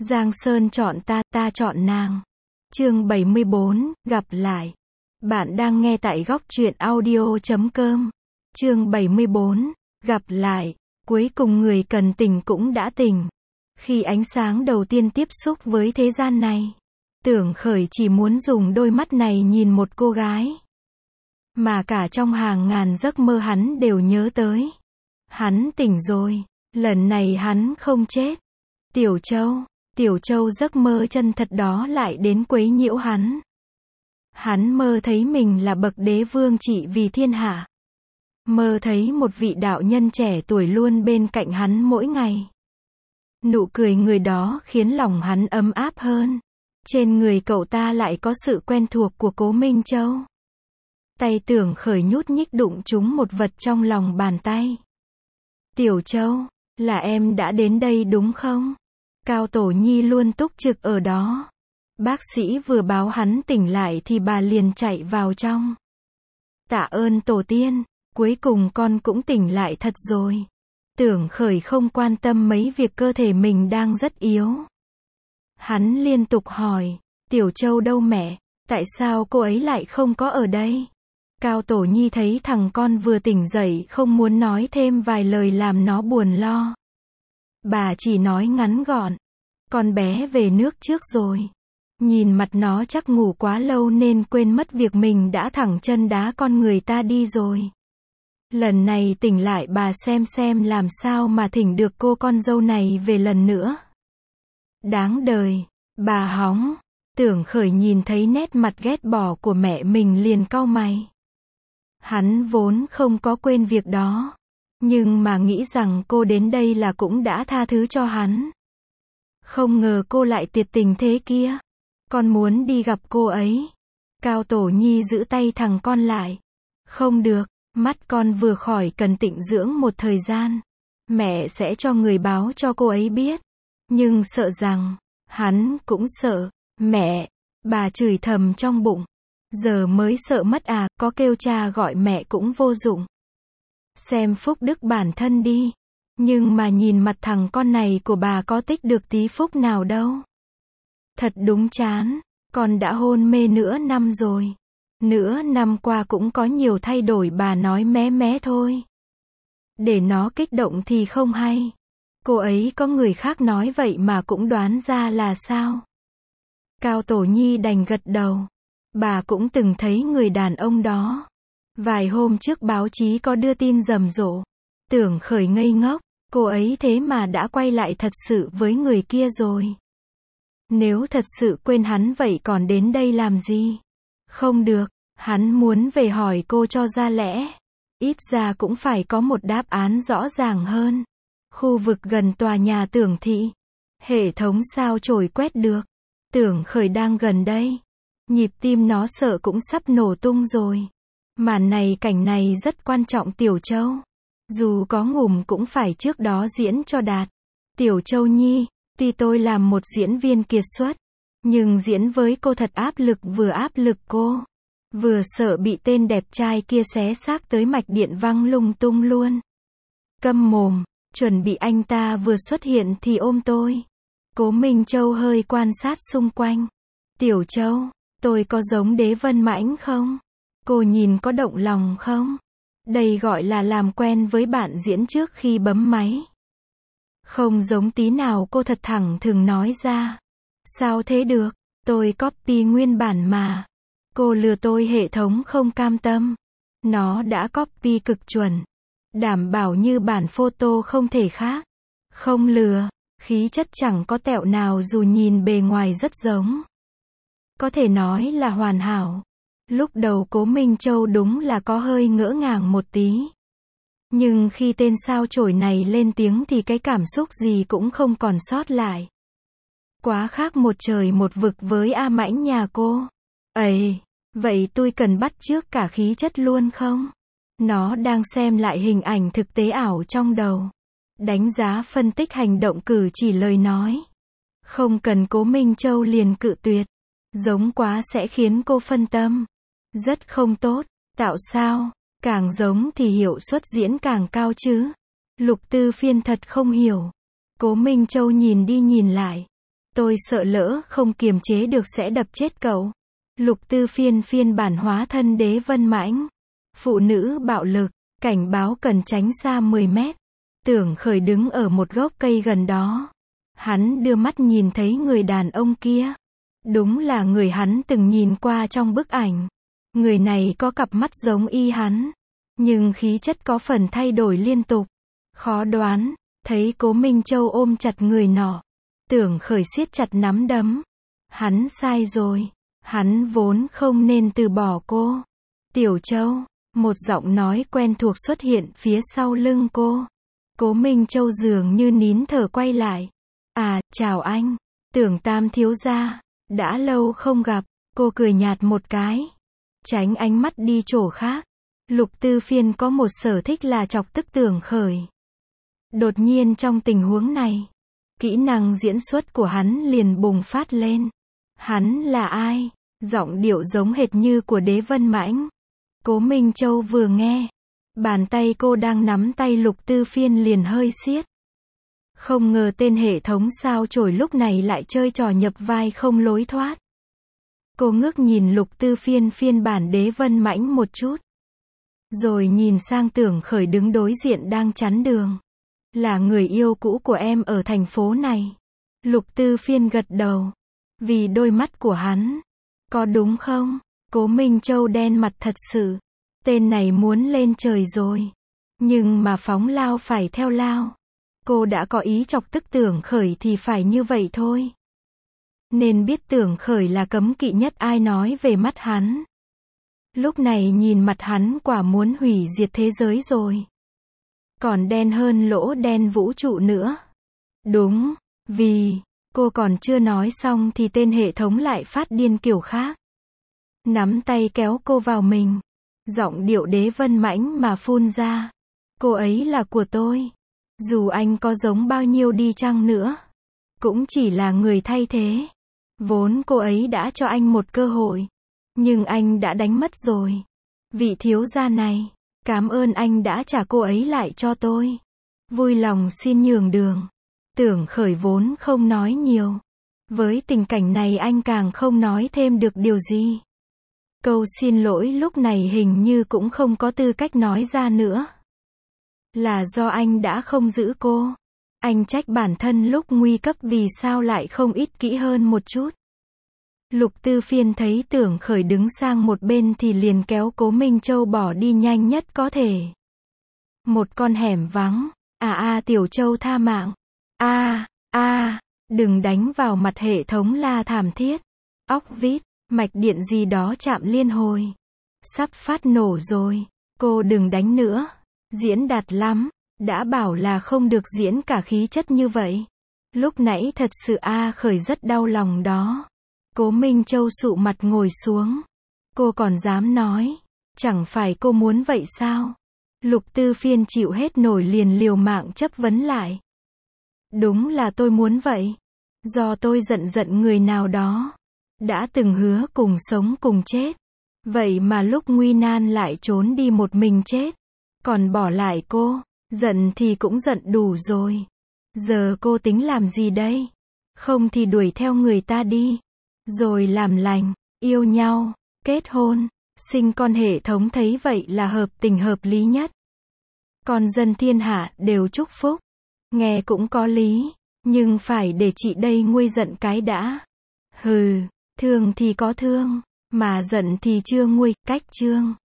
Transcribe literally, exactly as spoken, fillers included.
Giang Sơn chọn ta, ta chọn nàng. Chương bảy mươi bốn, gặp lại. Bạn đang nghe tại góc truyện audio chấm com. Chương bảy mươi bốn, gặp lại. Cuối cùng người cần tỉnh cũng đã tỉnh. Khi ánh sáng đầu tiên tiếp xúc với thế gian này, Tưởng Khởi chỉ muốn dùng đôi mắt này nhìn một cô gái, mà cả trong hàng ngàn giấc mơ hắn đều nhớ tới. Hắn tỉnh rồi, lần này hắn không chết. Tiểu Châu, Tiểu Châu giấc mơ chân thật đó lại đến quấy nhiễu hắn. Hắn mơ thấy mình là bậc đế vương trị vì thiên hạ. Mơ thấy một vị đạo nhân trẻ tuổi luôn bên cạnh hắn mỗi ngày. Nụ cười người đó khiến lòng hắn ấm áp hơn. Trên người cậu ta lại có sự quen thuộc của Cố Minh Châu. Tay Tưởng Khởi nhút nhích đụng trúng một vật trong lòng bàn tay. Tiểu Châu, là em đã đến đây đúng không? Cao Tổ Nhi luôn túc trực ở đó. Bác sĩ vừa báo hắn tỉnh lại thì bà liền chạy vào trong. Tạ ơn tổ tiên, cuối cùng con cũng tỉnh lại thật rồi. Tưởng Khởi không quan tâm mấy việc cơ thể mình đang rất yếu. Hắn liên tục hỏi, Tiểu Châu đâu mẹ? Tại sao cô ấy lại không có ở đây? Cao Tổ Nhi thấy thằng con vừa tỉnh dậy không muốn nói thêm vài lời làm nó buồn lo. Bà chỉ nói ngắn gọn, con bé về nước trước rồi. Nhìn mặt nó chắc ngủ quá lâu nên quên mất việc mình đã thẳng chân đá con người ta đi rồi. Lần này tỉnh lại bà xem xem làm sao mà thỉnh được cô con dâu này về lần nữa. Đáng đời, bà hóng. Tưởng Khởi nhìn thấy nét mặt ghét bỏ của mẹ mình liền cau mày. Hắn vốn không có quên việc đó, nhưng mà nghĩ rằng cô đến đây là cũng đã tha thứ cho hắn. Không ngờ cô lại tuyệt tình thế kia. Con muốn đi gặp cô ấy. Cao Tổ Nhi giữ tay thằng con lại. Không được, mắt con vừa khỏi cần tịnh dưỡng một thời gian. Mẹ sẽ cho người báo cho cô ấy biết. Nhưng sợ rằng, hắn cũng sợ. Mẹ, bà chửi thầm trong bụng. Giờ mới sợ mất à, có kêu cha gọi mẹ cũng vô dụng. Xem phúc đức bản thân đi. Nhưng mà nhìn mặt thằng con này của bà có tích được tí phúc nào đâu. Thật đúng chán, con đã hôn mê nửa năm rồi. Nửa năm qua cũng có nhiều thay đổi, bà nói mé mé thôi. Để nó kích động thì không hay. Cô ấy có người khác nói vậy mà cũng đoán ra là sao? Cao Tổ Nhi đành gật đầu. Bà cũng từng thấy người đàn ông đó. Vài hôm trước báo chí có đưa tin rầm rộ. Tưởng Khởi ngây ngốc, cô ấy thế mà đã quay lại thật sự với người kia rồi. Nếu thật sự quên hắn vậy còn đến đây làm gì? Không được, hắn muốn về hỏi cô cho ra lẽ. Ít ra cũng phải có một đáp án rõ ràng hơn. Khu vực gần tòa nhà Tưởng thị. Hệ thống sao chổi quét được. Tưởng Khởi đang gần đây. Nhịp tim nó sợ cũng sắp nổ tung rồi. Màn này cảnh này rất quan trọng Tiểu Châu. Dù có ngủm cũng phải trước đó diễn cho đạt. Tiểu Châu Nhi, tuy tôi làm một diễn viên kiệt xuất, nhưng diễn với cô thật áp lực, vừa áp lực cô, vừa sợ bị tên đẹp trai kia xé xác tới mạch điện văng lung tung luôn. Câm mồm, chuẩn bị anh ta vừa xuất hiện thì ôm tôi. Cố Minh Châu hơi quan sát xung quanh. Tiểu Châu, tôi có giống Đế Vân Mãnh không? Cô nhìn có động lòng không? Đây gọi là làm quen với bạn diễn trước khi bấm máy. Không giống tí nào, cô thật thẳng thừng nói ra. Sao thế được? Tôi copy nguyên bản mà. Cô lừa tôi, hệ thống không cam tâm. Nó đã copy cực chuẩn. Đảm bảo như bản photo không thể khác. Không lừa, khí chất chẳng có tẹo nào dù nhìn bề ngoài rất giống. Có thể nói là hoàn hảo. Lúc đầu Cố Minh Châu đúng là có hơi ngỡ ngàng một tí. Nhưng khi tên sao chổi này lên tiếng thì cái cảm xúc gì cũng không còn sót lại. Quá khác một trời một vực với A Mãnh nhà cô. Ấy, vậy tôi cần bắt chước cả khí chất luôn không? Nó đang xem lại hình ảnh thực tế ảo trong đầu. Đánh giá phân tích hành động cử chỉ lời nói. Không cần. Cố Minh Châu liền cự tuyệt. Giống quá sẽ khiến cô phân tâm. Rất không tốt. Tạo sao? Càng giống thì hiệu suất diễn càng cao chứ. Lục Tư Phiên thật không hiểu. Cố Minh Châu nhìn đi nhìn lại. Tôi sợ lỡ không kiềm chế được sẽ đập chết cậu. Lục Tư Phiên phiên bản hóa thân Đế Vân Mãnh. Phụ nữ bạo lực, cảnh báo cần tránh xa mười mét. Tưởng Khởi đứng ở một gốc cây gần đó. Hắn đưa mắt nhìn thấy người đàn ông kia. Đúng là người hắn từng nhìn qua trong bức ảnh. Người này có cặp mắt giống y hắn. Nhưng khí chất có phần thay đổi liên tục. Khó đoán, thấy Cố Minh Châu ôm chặt người nọ. Tưởng Khởi siết chặt nắm đấm. Hắn sai rồi. Hắn vốn không nên từ bỏ cô. Tiểu Châu, một giọng nói quen thuộc xuất hiện phía sau lưng cô. Cố Minh Châu dường như nín thở quay lại. À, chào anh. Tưởng Tam thiếu gia. Đã lâu không gặp. Cô cười nhạt một cái. Tránh ánh mắt đi chỗ khác. Lục Tư Phiên có một sở thích là chọc tức Tưởng Khởi. Đột nhiên trong tình huống này, kỹ năng diễn xuất của hắn liền bùng phát lên. Hắn là ai? Giọng điệu giống hệt như của Đế Vân Mãnh. Cố Minh Châu vừa nghe, bàn tay cô đang nắm tay Lục Tư Phiên liền hơi siết. Không ngờ tên hệ thống sao chổi lúc này lại chơi trò nhập vai không lối thoát. Cô ngước nhìn Lục Tư Phiên phiên bản Đế Vân Mãnh một chút. Rồi nhìn sang Tưởng Khởi đứng đối diện đang chắn đường. Là người yêu cũ của em ở thành phố này. Lục Tư Phiên gật đầu. Vì đôi mắt của hắn. Có đúng không? Cố Minh Châu đen mặt thật sự. Tên này muốn lên trời rồi. Nhưng mà phóng lao phải theo lao. Cô đã có ý chọc tức Tưởng Khởi thì phải như vậy thôi. Nên biết Tưởng Khởi là cấm kỵ nhất ai nói về mắt hắn. Lúc này nhìn mặt hắn quả muốn hủy diệt thế giới rồi. Còn đen hơn lỗ đen vũ trụ nữa. Đúng, vì, cô còn chưa nói xong thì tên hệ thống lại phát điên kiểu khác. Nắm tay kéo cô vào mình. Giọng điệu Đế Vân Mãnh mà phun ra. Cô ấy là của tôi. Dù anh có giống bao nhiêu đi chăng nữa. Cũng chỉ là người thay thế. Vốn cô ấy đã cho anh một cơ hội. Nhưng anh đã đánh mất rồi. Vị thiếu gia này. Cảm ơn anh đã trả cô ấy lại cho tôi. Vui lòng xin nhường đường. Tưởng Khởi vốn không nói nhiều. Với tình cảnh này anh càng không nói thêm được điều gì. Câu xin lỗi lúc này hình như cũng không có tư cách nói ra nữa. Là do anh đã không giữ cô. Anh trách bản thân lúc nguy cấp vì sao lại không ít kỹ hơn một chút. Lục Tư Phiên thấy Tưởng Khởi đứng sang một bên thì liền kéo Cố Minh Châu bỏ đi nhanh nhất có thể. Một con hẻm vắng. À a Tiểu Châu tha mạng. A a đừng đánh vào mặt hệ thống la thảm thiết. Óc vít, mạch điện gì đó chạm liên hồi. Sắp phát nổ rồi. Cô đừng đánh nữa. Diễn đạt lắm. Đã bảo là không được diễn cả khí chất như vậy. Lúc nãy thật sự A Khởi rất đau lòng đó. Cố Minh Châu sụ mặt ngồi xuống. Cô còn dám nói. Chẳng phải cô muốn vậy sao? Lục Tư Phiên chịu hết nổi liền liều mạng chấp vấn lại. Đúng là tôi muốn vậy. Do tôi giận giận người nào đó. Đã từng hứa cùng sống cùng chết. Vậy mà lúc nguy nan lại trốn đi một mình chết. Còn bỏ lại cô. Giận thì cũng giận đủ rồi. Giờ cô tính làm gì đây? Không thì đuổi theo người ta đi. Rồi làm lành, yêu nhau, kết hôn, sinh con hệ thống thấy vậy là hợp tình hợp lý nhất. Con dân thiên hạ đều chúc phúc. Nghe cũng có lý, nhưng phải để chị đây nguôi giận cái đã. Hừ, thương thì có thương, mà giận thì chưa nguôi, cách chương.